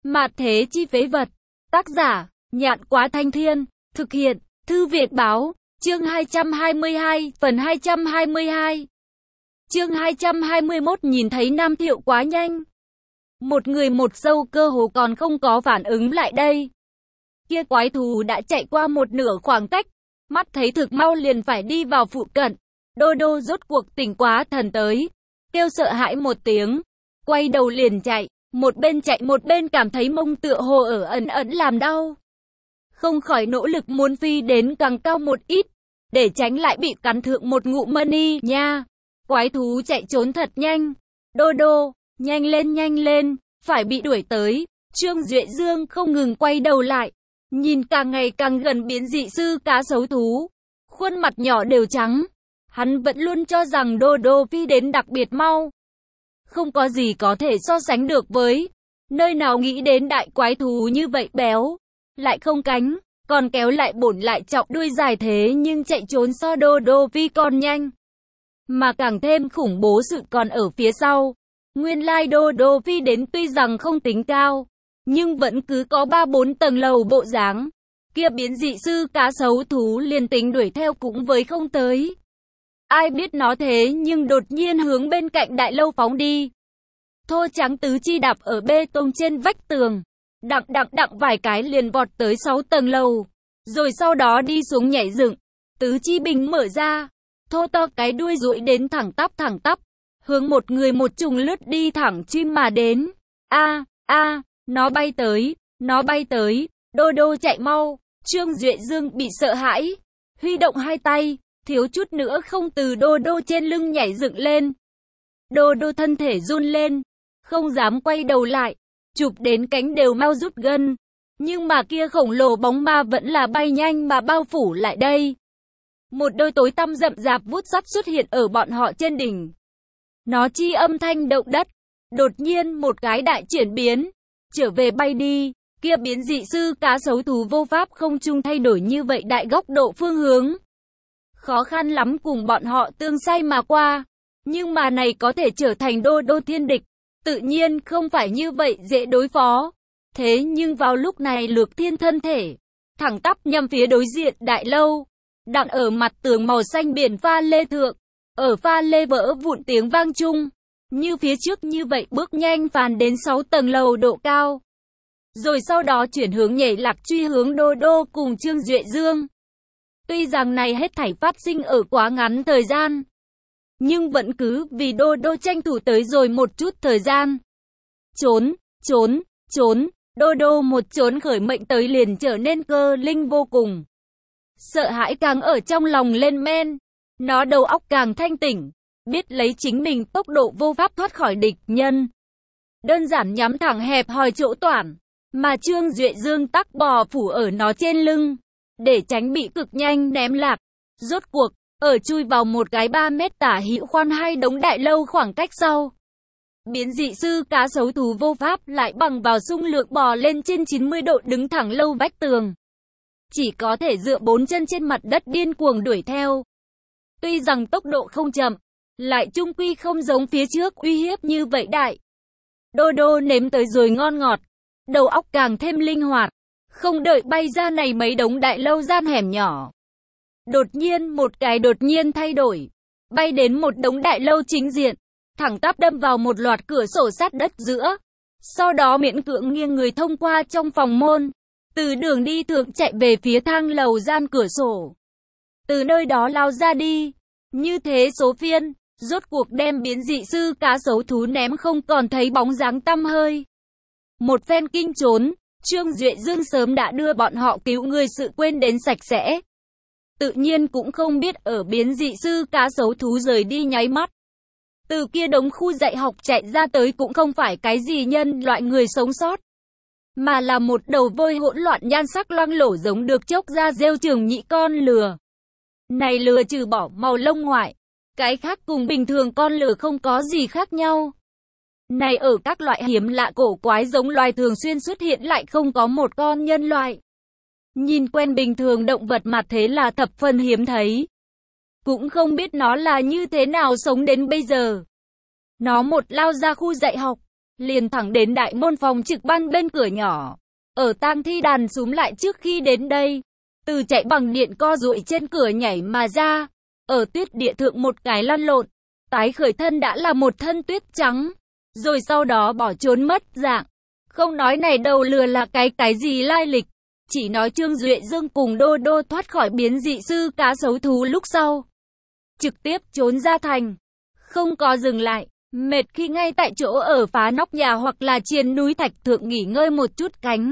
Mạt thế chi phế vật. Tác giả, Nhạn Quá Thanh Thiên. Thực hiện, Thư Việt Báo. Chương 222, phần 222. Chương 221 nhìn thấy Nam Thiệu quá nhanh. Một người một dâu cơ hồ còn không có phản ứng lại đây. Kia quái thú đã chạy qua một nửa khoảng cách. Mắt thấy thực mau liền phải đi vào phụ cận. Đô đô rốt cuộc tỉnh quá thần tới. Kêu sợ hãi một tiếng. Quay đầu liền chạy. Một bên chạy một bên cảm thấy mông tựa hồ ở ẩn ẩn làm đau. Không khỏi nỗ lực muốn phi đến càng cao một ít. Để tránh lại bị cắn thượng một ngụm money nha. Quái thú chạy trốn thật nhanh. Đô đô, nhanh lên, phải bị đuổi tới. Trương Duệ Dương không ngừng quay đầu lại. Nhìn càng ngày càng gần biến dị sư cá sấu thú. Khuôn mặt nhỏ đều trắng. Hắn vẫn luôn cho rằng đô đô phi đến đặc biệt mau. Không có gì có thể so sánh được với. Nơi nào nghĩ đến đại quái thú như vậy béo. Lại không cánh, còn kéo lại bổn lại trọng đuôi dài thế nhưng chạy trốn so đô đô phi còn nhanh. Mà càng thêm khủng bố sự còn ở phía sau. Nguyên lai đô đô phi đến tuy rằng không tính cao, nhưng vẫn cứ có 3-4 tầng lầu bộ dáng. Kia biến dị sư cá sấu thú liền tính đuổi theo cũng với không tới. Ai biết nó thế nhưng đột nhiên hướng bên cạnh đại lâu phóng đi. Thô trắng tứ chi đạp ở bê tông trên vách tường. Đặng vài cái liền vọt tới 6 tầng lầu. Rồi sau đó đi xuống nhảy dựng. Tứ chi bình mở ra. Thô to cái đuôi duỗi đến thẳng tắp. Hướng một người một trùng lướt đi thẳng chim mà đến. Nó bay tới. Đô đô chạy mau. Trương Duệ Dương bị sợ hãi. Huy động hai tay. Thiếu chút nữa không từ đô đô trên lưng nhảy dựng lên. Đô đô thân thể run lên. Không dám quay đầu lại. Chụp đến cánh đều mau rút gân. Nhưng mà kia khổng lồ bóng ma vẫn là bay nhanh mà bao phủ lại đây. Một đôi tối tăm rậm rạp vút sắt xuất hiện ở bọn họ trên đỉnh. Nó chi âm thanh động đất. Đột nhiên một cái đại chuyển biến. Trở về bay đi. Kia biến dị sư cá sấu thú vô pháp không trung thay đổi như vậy đại góc độ phương hướng. Khó khăn lắm cùng bọn họ tương say mà qua. Nhưng mà này có thể trở thành đô đô thiên địch. Tự nhiên không phải như vậy dễ đối phó. Thế nhưng vào lúc này Lược Thiên thân thể thẳng tắp nhằm phía đối diện đại lâu. Đặng ở mặt tường màu xanh biển pha lê thượng. Ở pha lê vỡ vụn tiếng vang chung. Như phía trước như vậy bước nhanh phàn đến 6 tầng lầu độ cao. Rồi sau đó chuyển hướng nhảy lạc truy hướng đô đô cùng Trương Duệ Dương. Tuy rằng này hết thảy phát sinh ở quá ngắn thời gian. Nhưng vẫn cứ vì đô đô tranh thủ tới rồi một chút thời gian. Trốn, đô đô một trốn khởi mệnh tới liền trở nên cơ linh vô cùng. Sợ hãi càng ở trong lòng lên men. Nó đầu óc càng thanh tỉnh. Biết lấy chính mình tốc độ vô pháp thoát khỏi địch nhân. Đơn giản nhắm thẳng hẹp hòi chỗ toản. Mà Trương Duệ Dương tắc bò phủ ở nó trên lưng. Để tránh bị cực nhanh ném lạc. Rốt cuộc, ở chui vào một cái 3 mét tả hữu khoan hai đống đại lâu khoảng cách sau. Biến dị sư cá sấu thú vô pháp lại bằng vào xung lượng bò lên trên 90 độ đứng thẳng lâu vách tường. Chỉ có thể dựa 4 chân trên mặt đất điên cuồng đuổi theo. Tuy rằng tốc độ không chậm, lại chung quy không giống phía trước uy hiếp như vậy đại. Đô đô nếm tới rồi ngon ngọt, đầu óc càng thêm linh hoạt. Không đợi bay ra này mấy đống đại lâu gian hẻm nhỏ. Đột nhiên thay đổi. Bay đến một đống đại lâu chính diện. Thẳng tắp đâm vào một loạt cửa sổ sát đất giữa. Sau đó miễn cưỡng nghiêng người thông qua trong phòng môn. Từ đường đi thượng chạy về phía thang lầu gian cửa sổ. Từ nơi đó lao ra đi. Như thế số phiên. Rốt cuộc đem biến dị sư cá sấu thú ném không còn thấy bóng dáng tăm hơi. Một phen kinh trốn. Trương Duệ Dương sớm đã đưa bọn họ cứu người sự quên đến sạch sẽ. Tự nhiên cũng không biết ở biến dị sư cá sấu thú rời đi nháy mắt. Từ kia đống khu dạy học chạy ra tới cũng không phải cái gì nhân loại người sống sót. Mà là một đầu vôi hỗn loạn nhan sắc loang lổ giống được chốc ra rêu trường nhị con lừa. Này lừa trừ bỏ màu lông ngoại. Cái khác cùng bình thường con lừa không có gì khác nhau. Này ở các loại hiếm lạ cổ quái giống loài thường xuyên xuất hiện lại không có một con nhân loại. Nhìn quen bình thường động vật mặt thế là thập phần hiếm thấy. Cũng không biết nó là như thế nào sống đến bây giờ. Nó một lao ra khu dạy học, liền thẳng đến đại môn phòng trực ban bên cửa nhỏ. Ở tang thi đàn súm lại trước khi đến đây, từ chạy bằng điện co duỗi trên cửa nhảy mà ra, ở tuyết địa thượng một cái lăn lộn, tái khởi thân đã là một thân tuyết trắng, rồi sau đó bỏ trốn mất dạng. Không nói này đầu lừa là cái gì lai lịch, chỉ nói Trương Duệ Dương cùng Đô Đô thoát khỏi biến dị sư cá sấu thú lúc sau, trực tiếp trốn ra thành, không có dừng lại, mệt khi ngay tại chỗ ở phá nóc nhà hoặc là trên núi thạch thượng nghỉ ngơi một chút cánh.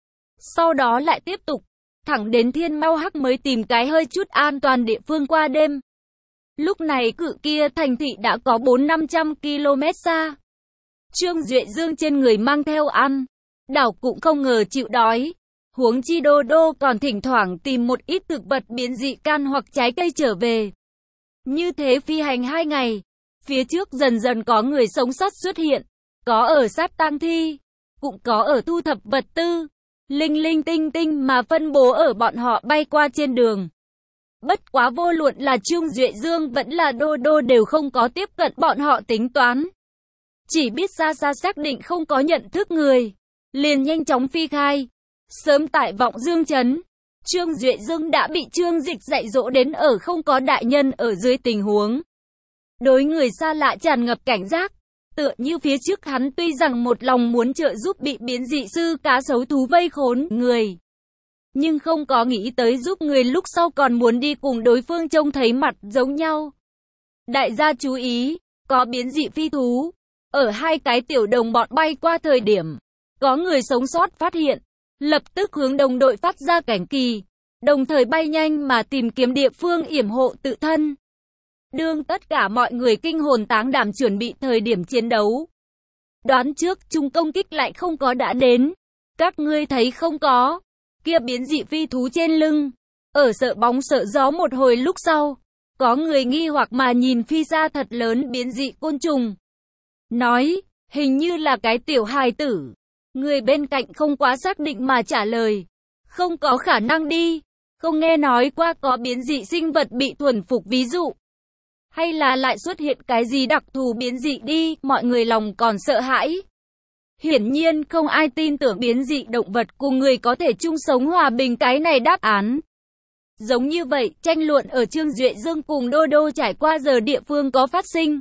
Sau đó lại tiếp tục, thẳng đến Thiên Mau Hắc mới tìm cái hơi chút an toàn địa phương qua đêm. Lúc này cự kia thành thị đã có 400-500 km xa. Trương Duệ Dương trên người mang theo ăn, đảo cũng không ngờ chịu đói. Huống chi Đô Đô còn thỉnh thoảng tìm một ít thực vật biến dị can hoặc trái cây trở về. Như thế phi hành 2 ngày, phía trước dần dần có người sống sót xuất hiện, có ở sát tang thi, cũng có ở thu thập vật tư, linh linh tinh tinh mà phân bố ở bọn họ bay qua trên đường. Bất quá vô luận là Trương Duệ Dương vẫn là Đô Đô đều không có tiếp cận bọn họ tính toán. Chỉ biết xa xa xác định không có nhận thức người, liền nhanh chóng phi khai. Sớm tại Vọng Dương Trấn, Trương Duệ Dương đã bị Trương Dịch dạy dỗ đến ở không có đại nhân ở dưới tình huống. Đối người xa lạ tràn ngập cảnh giác, tựa như phía trước hắn tuy rằng một lòng muốn trợ giúp bị biến dị sư cá sấu thú vây khốn người, nhưng không có nghĩ tới giúp người lúc sau còn muốn đi cùng đối phương trông thấy mặt giống nhau. Đại gia chú ý, có biến dị phi thú, ở 2 cái tiểu đồng bọn bay qua thời điểm, có người sống sót phát hiện, lập tức hướng đồng đội phát ra cảnh kỳ, đồng thời bay nhanh mà tìm kiếm địa phương yểm hộ tự thân. Đương tất cả mọi người kinh hồn táng đảm chuẩn bị thời điểm chiến đấu. Đoán trước chung công kích lại không có đã đến. Các ngươi thấy không có, kia biến dị phi thú trên lưng, ở sợ bóng sợ gió một hồi lúc sau, có người nghi hoặc mà nhìn phi ra thật lớn biến dị côn trùng. Nói, hình như là cái tiểu hài tử. Người bên cạnh không quá xác định mà trả lời, không có khả năng đi, không nghe nói qua có biến dị sinh vật bị thuần phục ví dụ. Hay là lại xuất hiện cái gì đặc thù biến dị đi, mọi người lòng còn sợ hãi. Hiển nhiên không ai tin tưởng biến dị động vật cùng người có thể chung sống hòa bình cái này đáp án. Giống như vậy, tranh luận ở Trương Duệ Dương cùng Đô Đô trải qua giờ địa phương có phát sinh.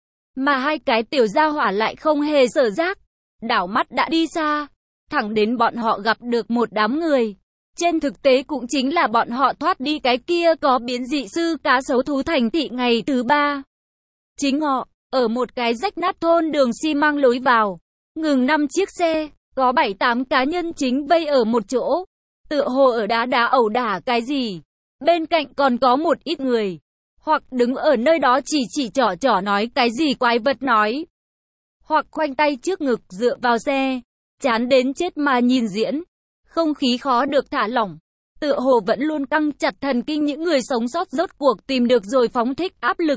Mà 2 cái tiểu gia hỏa lại không hề sở giác, đảo mắt đã đi xa, thẳng đến bọn họ gặp được một đám người. Trên thực tế cũng chính là bọn họ thoát đi cái kia có biến dị sư cá sấu thú thành thị ngày thứ 3. Chính họ, ở một cái rách nát thôn đường xi măng lối vào, ngừng 5 chiếc xe, có 7-8 cá nhân chính vây ở một chỗ, tựa hồ ở đá ẩu đả cái gì. Bên cạnh còn có một ít người, hoặc đứng ở nơi đó chỉ trỏ nói cái gì quái vật nói, hoặc khoanh tay trước ngực dựa vào xe, chán đến chết mà nhìn diễn. Không khí khó được thả lỏng, tựa hồ vẫn luôn căng chặt thần kinh những người sống sót rốt cuộc tìm được rồi phóng thích áp lực.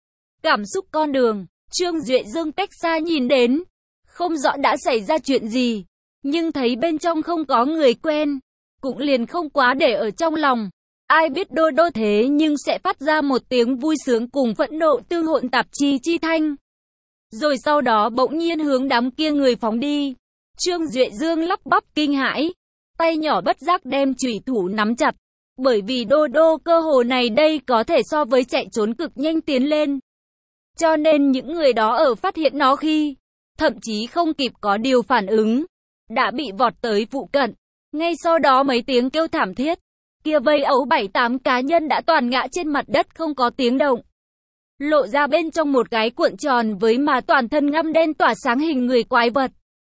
Cảm xúc con đường, Trương Duệ Dương cách xa nhìn đến, không rõ đã xảy ra chuyện gì, nhưng thấy bên trong không có người quen, cũng liền không quá để ở trong lòng. Ai biết Đô Đô thế nhưng sẽ phát ra một tiếng vui sướng cùng phẫn nộ tương hỗn tạp chi thanh. Rồi sau đó bỗng nhiên hướng đám kia người phóng đi. Trương Duệ Dương lắp bắp kinh hãi, tay nhỏ bất giác đem chủy thủ nắm chặt, bởi vì Đô Đô cơ hồ này đây có thể so với chạy trốn cực nhanh tiến lên. Cho nên những người đó ở phát hiện nó khi, thậm chí không kịp có điều phản ứng, đã bị vọt tới phụ cận. Ngay sau đó mấy tiếng kêu thảm thiết, kia vây ấu 7-8 cá nhân đã toàn ngã trên mặt đất không có tiếng động. Lộ ra bên trong một cái cuộn tròn với mà toàn thân ngăm đen tỏa sáng hình người quái vật.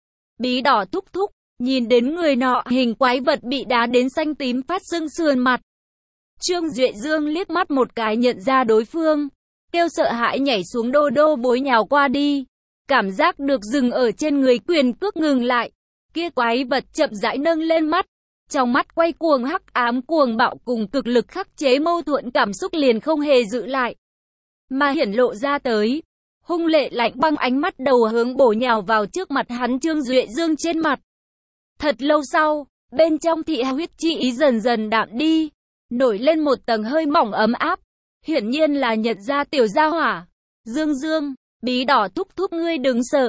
Bí đỏ thúc thúc, nhìn đến người nọ hình quái vật bị đá đến xanh tím phát sưng sườn mặt. Trương Duệ Dương liếc mắt một cái nhận ra đối phương, kêu sợ hãi nhảy xuống Đô Đô bối nhào qua đi. Cảm giác được dừng ở trên người quyền cước ngừng lại. Kia quái vật chậm rãi nâng lên mắt. Trong mắt quay cuồng hắc ám cuồng bạo cùng cực lực khắc chế mâu thuẫn cảm xúc liền không hề giữ lại, mà hiển lộ ra tới. Hung lệ lạnh băng ánh mắt đầu hướng bổ nhào vào trước mặt hắn Trương Duệ Dương trên mặt. Thật lâu sau, bên trong thị huyết chi ý dần dần đạm đi, nổi lên một tầng hơi mỏng ấm áp. Hiển nhiên là nhận ra tiểu gia hỏa. Dương Dương, bí đỏ thúc thúc ngươi đừng sợ.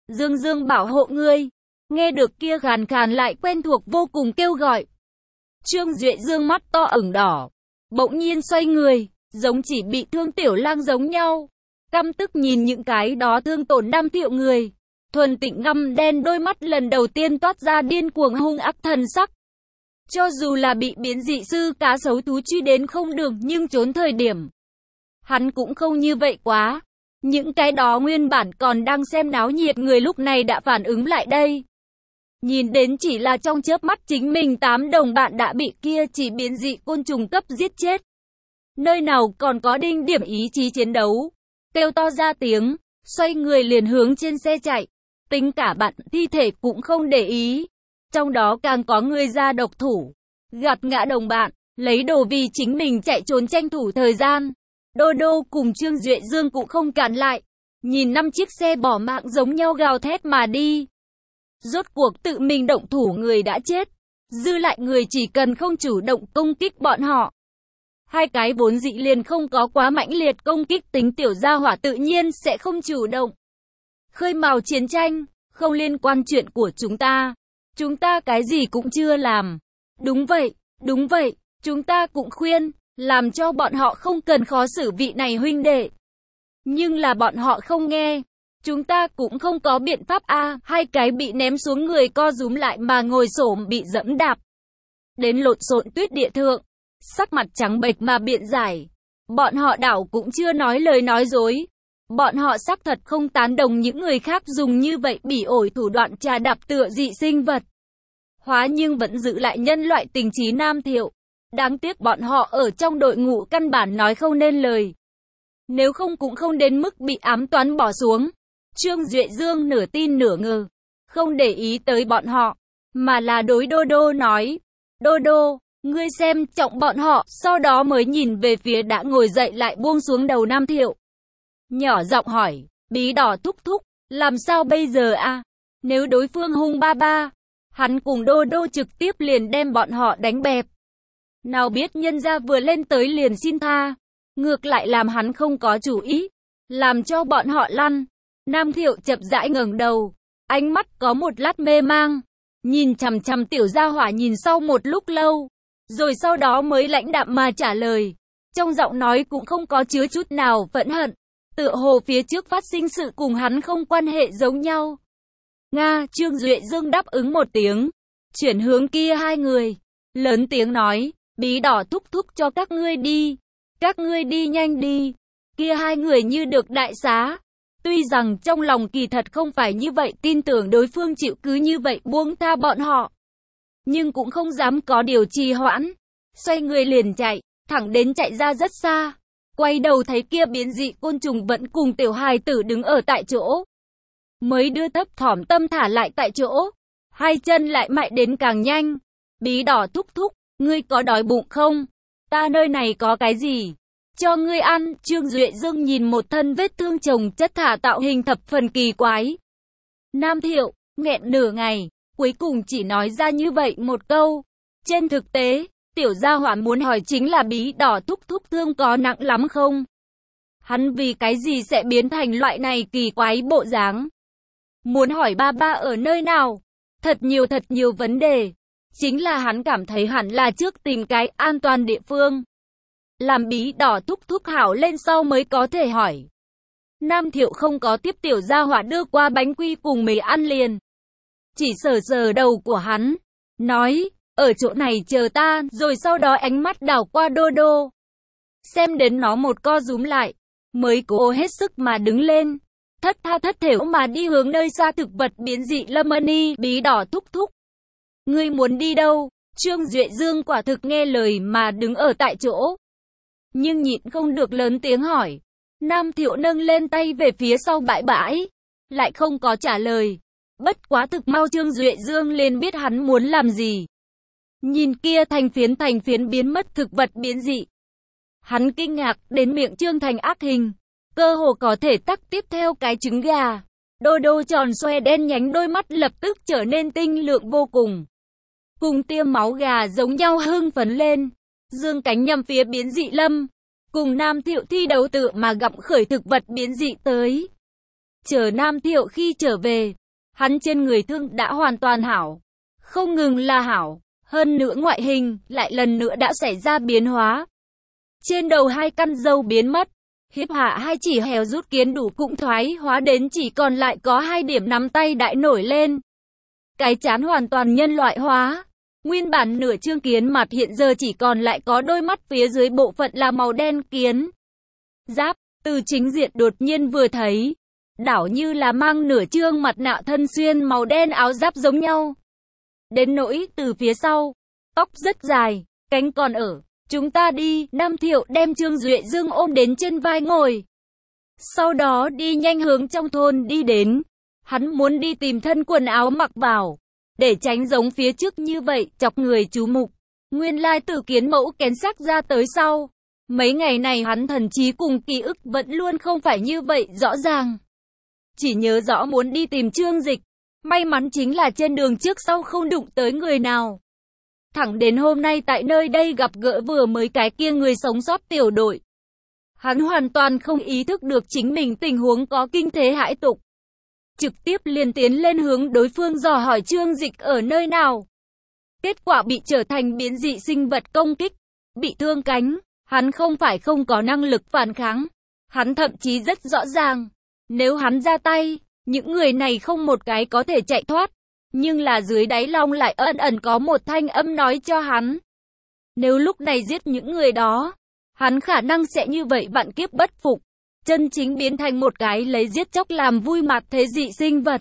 Dương Dương bảo hộ ngươi. Nghe được kia khàn khàn lại quen thuộc vô cùng kêu gọi. Trương Duệ Dương mắt to ửng đỏ, bỗng nhiên xoay người, giống chỉ bị thương tiểu lang giống nhau. Căm tức nhìn những cái đó thương tổn Nam Thiệu người. Thuần tịnh ngăm đen đôi mắt lần đầu tiên toát ra điên cuồng hung ác thần sắc. Cho dù là bị biến dị sư cá sấu thú truy đến không được nhưng trốn thời điểm. Hắn cũng không như vậy quá. Những cái đó nguyên bản còn đang xem náo nhiệt người lúc này đã phản ứng lại đây. Nhìn đến chỉ là trong chớp mắt chính mình 8 đồng bạn đã bị kia chỉ biến dị côn trùng cấp giết chết. Nơi nào còn có đinh điểm ý chí chiến đấu. Kêu to ra tiếng, xoay người liền hướng trên xe chạy. Tính cả bạn thi thể cũng không để ý. Trong đó càng có người ra độc thủ. Gạt ngã đồng bạn, lấy đồ vì chính mình chạy trốn tranh thủ thời gian. Đô Đô cùng Trương Duệ Dương cũng không cản lại. Nhìn 5 chiếc xe bỏ mạng giống nhau gào thét mà đi. Rốt cuộc tự mình động thủ người đã chết. Dư lại người chỉ cần không chủ động công kích bọn họ. Hai cái vốn dị liền không có quá mãnh liệt công kích tính tiểu gia hỏa tự nhiên sẽ không chủ động. Khơi mào chiến tranh, không liên quan chuyện của chúng ta. Chúng ta cái gì cũng chưa làm. Đúng vậy, chúng ta cũng khuyên, làm cho bọn họ không cần khó xử vị này huynh đệ. Nhưng là bọn họ không nghe. Chúng ta cũng không có biện pháp a. Hai cái bị ném xuống người co rúm lại mà ngồi xổm bị dẫm đạp. Đến lộn xộn tuyết địa thượng. Sắc mặt trắng bệch mà biện giải. Bọn họ đảo cũng chưa nói lời nói dối. Bọn họ xác thật không tán đồng những người khác dùng như vậy bỉ ổi thủ đoạn trà đạp tựa dị sinh vật. Hóa nhưng vẫn giữ lại nhân loại tình trí Nam Thiệu. Đáng tiếc bọn họ ở trong đội ngũ căn bản nói không nên lời. Nếu không cũng không đến mức bị ám toán bỏ xuống. Trương Duệ Dương nửa tin nửa ngờ. Không để ý tới bọn họ. Mà là đối Đô Đô nói. Đô Đô, ngươi xem trọng bọn họ. Sau đó mới nhìn về phía đã ngồi dậy lại buông xuống đầu Nam Thiệu. Nhỏ giọng hỏi. Bí đỏ thúc thúc. Làm sao bây giờ a? Nếu đối phương hung ba ba. Hắn cùng Đô Đô trực tiếp liền đem bọn họ đánh bẹp. Nào biết nhân gia vừa lên tới liền xin tha. Ngược lại làm hắn không có chủ ý. Làm cho bọn họ lăn. Nam Thiệu chậm rãi ngẩng đầu. Ánh mắt có một lát mê mang. Nhìn chằm chằm tiểu gia hỏa nhìn sau một lúc lâu. Rồi sau đó mới lãnh đạm mà trả lời. Trong giọng nói cũng không có chứa chút nào phẫn hận. Tựa hồ phía trước phát sinh sự cùng hắn không quan hệ giống nhau. Nga, Trương Duệ Dương đáp ứng một tiếng. Chuyển hướng kia hai người. Lớn tiếng nói. Bí đỏ thúc thúc cho các ngươi đi. Các ngươi đi nhanh đi. Kia hai người như được đại xá. Tuy rằng trong lòng kỳ thật không phải như vậy tin tưởng đối phương chịu cứ như vậy buông tha bọn họ. Nhưng cũng không dám có điều trì hoãn. Xoay người liền chạy. Thẳng đến chạy ra rất xa. Quay đầu thấy kia biến dị côn trùng vẫn cùng tiểu hài tử đứng ở tại chỗ. Mới đưa thấp thỏm tâm thả lại tại chỗ. Hai chân lại mại đến càng nhanh. Bí đỏ thúc thúc, ngươi có đói bụng không? Ta nơi này có cái gì? Cho ngươi ăn. Trương Duệ Dương nhìn một thân vết thương chồng chất thả tạo hình thập phần kỳ quái. Nam Thiệu, nghẹn nửa ngày, cuối cùng chỉ nói ra như vậy một câu. Trên thực tế, tiểu gia hỏa muốn hỏi chính là bí đỏ thúc thúc thương có nặng lắm không? Hắn vì cái gì sẽ biến thành loại này kỳ quái bộ dáng? Muốn hỏi ba ba ở nơi nào? Thật nhiều vấn đề. Chính là hắn cảm thấy hẳn là trước tìm cái an toàn địa phương. Làm bí đỏ thúc thúc hảo lên sau mới có thể hỏi. Nam Thiệu không có tiếp tiểu gia hỏa đưa qua bánh quy cùng mì ăn liền. Chỉ sờ sờ đầu của hắn. Nói, ở chỗ này chờ ta, rồi sau đó ánh mắt đảo qua Đô Đô. Xem đến nó một co rúm lại. Mới cố hết sức mà đứng lên. Thất tha thất thểu mà đi hướng nơi xa thực vật biến dị Lâm Ân. Bí đỏ thúc thúc. Ngươi muốn đi đâu? Trương Duệ Dương quả thực nghe lời mà đứng ở tại chỗ. Nhưng nhịn không được lớn tiếng hỏi. Nam Thiệu nâng lên tay về phía sau bãi bãi. Lại không có trả lời. Bất quá thực mau Trương Duệ Dương liền biết hắn muốn làm gì. Nhìn kia thành phiến biến mất thực vật biến dị. Hắn kinh ngạc đến miệng trương thành ác hình. Cơ hồ có thể tắc tiếp theo cái trứng gà. Đô Đô tròn xoe đen nhánh đôi mắt lập tức trở nên tinh lượng vô cùng. Cùng tiêm máu gà giống nhau hưng phấn lên. Dương cánh nhằm phía biến dị Lâm. Cùng Nam Thiệu thi đấu tự mà gặm khởi thực vật biến dị tới. Chờ Nam Thiệu khi trở về, hắn trên người thương đã hoàn toàn hảo. Không ngừng là hảo, hơn nữa ngoại hình lại lần nữa đã xảy ra biến hóa. Trên đầu 2 căn râu biến mất, hiếp hạ 2 chỉ hèo rút kiến đủ cũng thoái hóa đến chỉ còn lại có 2 điểm nắm tay đại nổi lên. Cái trán hoàn toàn nhân loại hóa. Nguyên bản nửa trương kiến mặt hiện giờ chỉ còn lại có đôi mắt phía dưới bộ phận là màu đen kiến. Giáp, từ chính diện đột nhiên vừa thấy, đảo như là mang nửa trương mặt nạ thân xuyên màu đen áo giáp giống nhau. Đến nỗi từ phía sau, tóc rất dài, cánh còn ở. Chúng ta đi, Nam Thiệu đem Trương Duệ Dương ôm đến trên vai ngồi. Sau đó đi nhanh hướng trong thôn đi đến. Hắn muốn đi tìm thân quần áo mặc vào, để tránh giống phía trước như vậy, chọc người chú mục. Nguyên lai Tử Kiến mẫu kén xác ra tới sau. Mấy ngày này hắn thần trí cùng ký ức vẫn luôn không phải như vậy rõ ràng. Chỉ nhớ rõ muốn đi tìm Trương Dịch. May mắn chính là trên đường trước sau không đụng tới người nào. Thẳng đến hôm nay tại nơi đây gặp gỡ vừa mới cái kia người sống sót tiểu đội. Hắn hoàn toàn không ý thức được chính mình tình huống có kinh thế hãi tục. Trực tiếp liền tiến lên hướng đối phương dò hỏi Trương Dịch ở nơi nào. Kết quả bị trở thành biến dị sinh vật công kích, bị thương cánh. Hắn không phải không có năng lực phản kháng. Hắn thậm chí rất rõ ràng. Nếu hắn ra tay, những người này không một cái có thể chạy thoát. Nhưng là dưới đáy lòng lại ẩn ẩn có một thanh âm nói cho hắn. Nếu lúc này giết những người đó, hắn khả năng sẽ như vậy vạn kiếp bất phục. Chân chính biến thành một cái lấy giết chóc làm vui mặt thế dị sinh vật.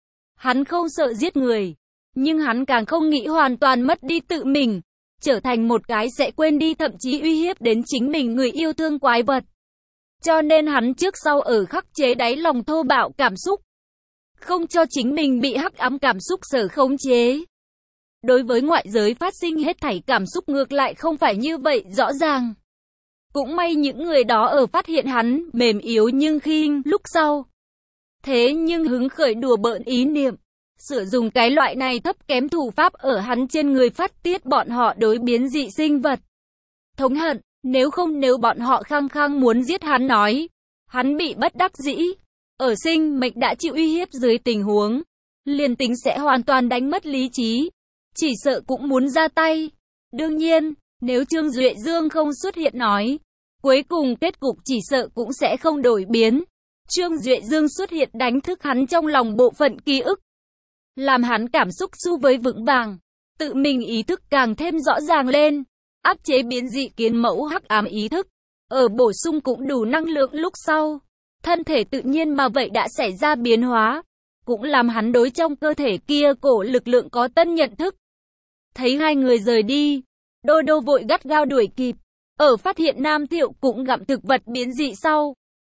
Hắn không sợ giết người, nhưng hắn càng không nghĩ hoàn toàn mất đi tự mình. Trở thành một cái sẽ quên đi thậm chí uy hiếp đến chính mình người yêu thương quái vật. Cho nên hắn trước sau ở khắc chế đáy lòng thô bạo cảm xúc. Không cho chính mình bị hắc ám cảm xúc sở khống chế. Đối với ngoại giới phát sinh hết thảy cảm xúc ngược lại không phải như vậy rõ ràng. Cũng may những người đó ở phát hiện hắn mềm yếu nhưng khinh lúc sau. Thế nhưng hứng khởi đùa bỡn ý niệm. Sử dụng cái loại này thấp kém thủ pháp ở hắn trên người phát tiết bọn họ đối biến dị sinh vật. Thống hận, nếu bọn họ khăng khăng muốn giết hắn nói. Hắn bị bất đắc dĩ. Ở sinh mệnh đã chịu uy hiếp dưới tình huống. Liền tính sẽ hoàn toàn đánh mất lý trí. Chỉ sợ cũng muốn ra tay. Đương nhiên, nếu Trương Duệ Dương không xuất hiện nói. Cuối cùng kết cục chỉ sợ cũng sẽ không đổi biến. Trương Duệ Dương xuất hiện đánh thức hắn trong lòng bộ phận ký ức. Làm hắn cảm xúc xu với vững vàng. Tự mình ý thức càng thêm rõ ràng lên. Áp chế biến dị kiến mẫu hắc ám ý thức. Ở bổ sung cũng đủ năng lượng lúc sau. Thân thể tự nhiên mà vậy đã xảy ra biến hóa. Cũng làm hắn đối trong cơ thể kia cổ lực lượng có tân nhận thức. Thấy hai người rời đi. Đô đô vội gắt gao đuổi kịp. Ở phát hiện Nam Thiệu cũng gặm thực vật biến dị sau.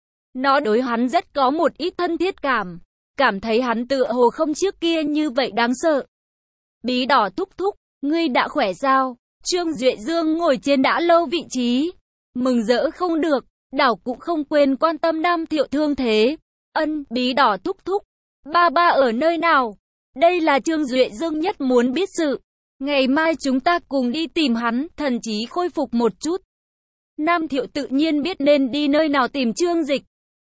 Nó đối hắn rất có một ít thân thiết cảm. Cảm thấy hắn tựa hồ không trước kia như vậy đáng sợ. Bí đỏ thúc thúc, ngươi đã khỏe sao? Trương Duệ Dương ngồi trên đã lâu vị trí. Mừng rỡ không được, đảo cũng không quên quan tâm Nam Thiệu thương thế. Bí đỏ thúc thúc, ba ở nơi nào? Đây là Trương Duệ Dương nhất muốn biết sự. Ngày mai chúng ta cùng đi tìm hắn, thần trí khôi phục một chút. Nam Thiệu tự nhiên biết nên đi nơi nào tìm Trương Dịch.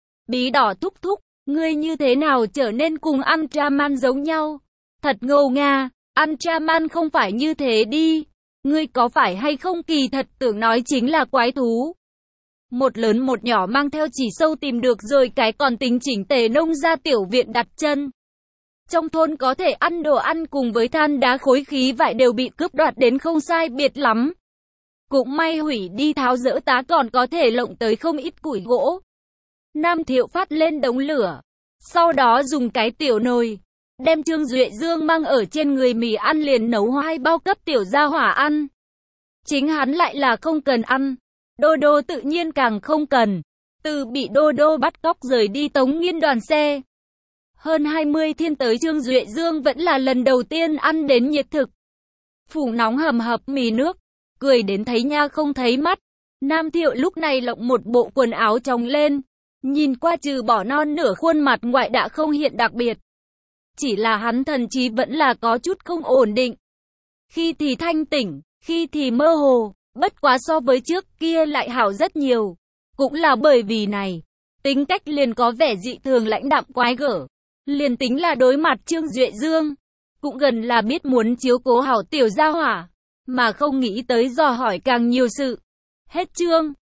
Bí đỏ thúc thúc, ngươi như thế nào trở nên cùng Ultraman giống nhau? Thật ngầu nga, Ultraman không phải như thế đi. Ngươi có phải hay không kỳ thật tưởng nói chính là quái thú? Một lớn một nhỏ mang theo chỉ sâu tìm được rồi cái còn tính chỉnh tề nông ra tiểu viện đặt chân. Trong thôn có thể ăn đồ ăn cùng với than đá khối khí vải đều bị cướp đoạt đến không sai biệt lắm. Cũng may hủy đi tháo dỡ tá còn có thể lộng tới không ít củi gỗ. Nam Thiệu phát lên đống lửa. Sau đó dùng cái tiểu nồi. Đem Trương Duệ Dương mang ở trên người mì ăn liền nấu 2 bao cấp tiểu gia hỏa ăn. Chính hắn lại là không cần ăn. Đô đô tự nhiên càng không cần. Từ bị đô đô bắt cóc rời đi Tống Nghiên đoàn xe. Hơn 20 thiên tới Trương Duệ Dương vẫn là lần đầu tiên ăn đến nhiệt thực. Phủ nóng hầm hập mì nước. Cười đến thấy nha không thấy mắt. Nam Thiệu lúc này lộng một bộ quần áo tròng lên. Nhìn qua trừ bỏ non nửa khuôn mặt ngoại đã không hiện đặc biệt. Chỉ là hắn thần trí vẫn là có chút không ổn định. Khi thì thanh tỉnh, khi thì mơ hồ. Bất quá so với trước kia lại hảo rất nhiều. Cũng là bởi vì này. tính cách liền có vẻ dị thường lãnh đạm quái gở. Liền tính là đối mặt Trương Duệ Dương, cũng gần là biết muốn chiếu cố hảo tiểu gia hỏa, mà không nghĩ tới dò hỏi càng nhiều sự. Hết chương.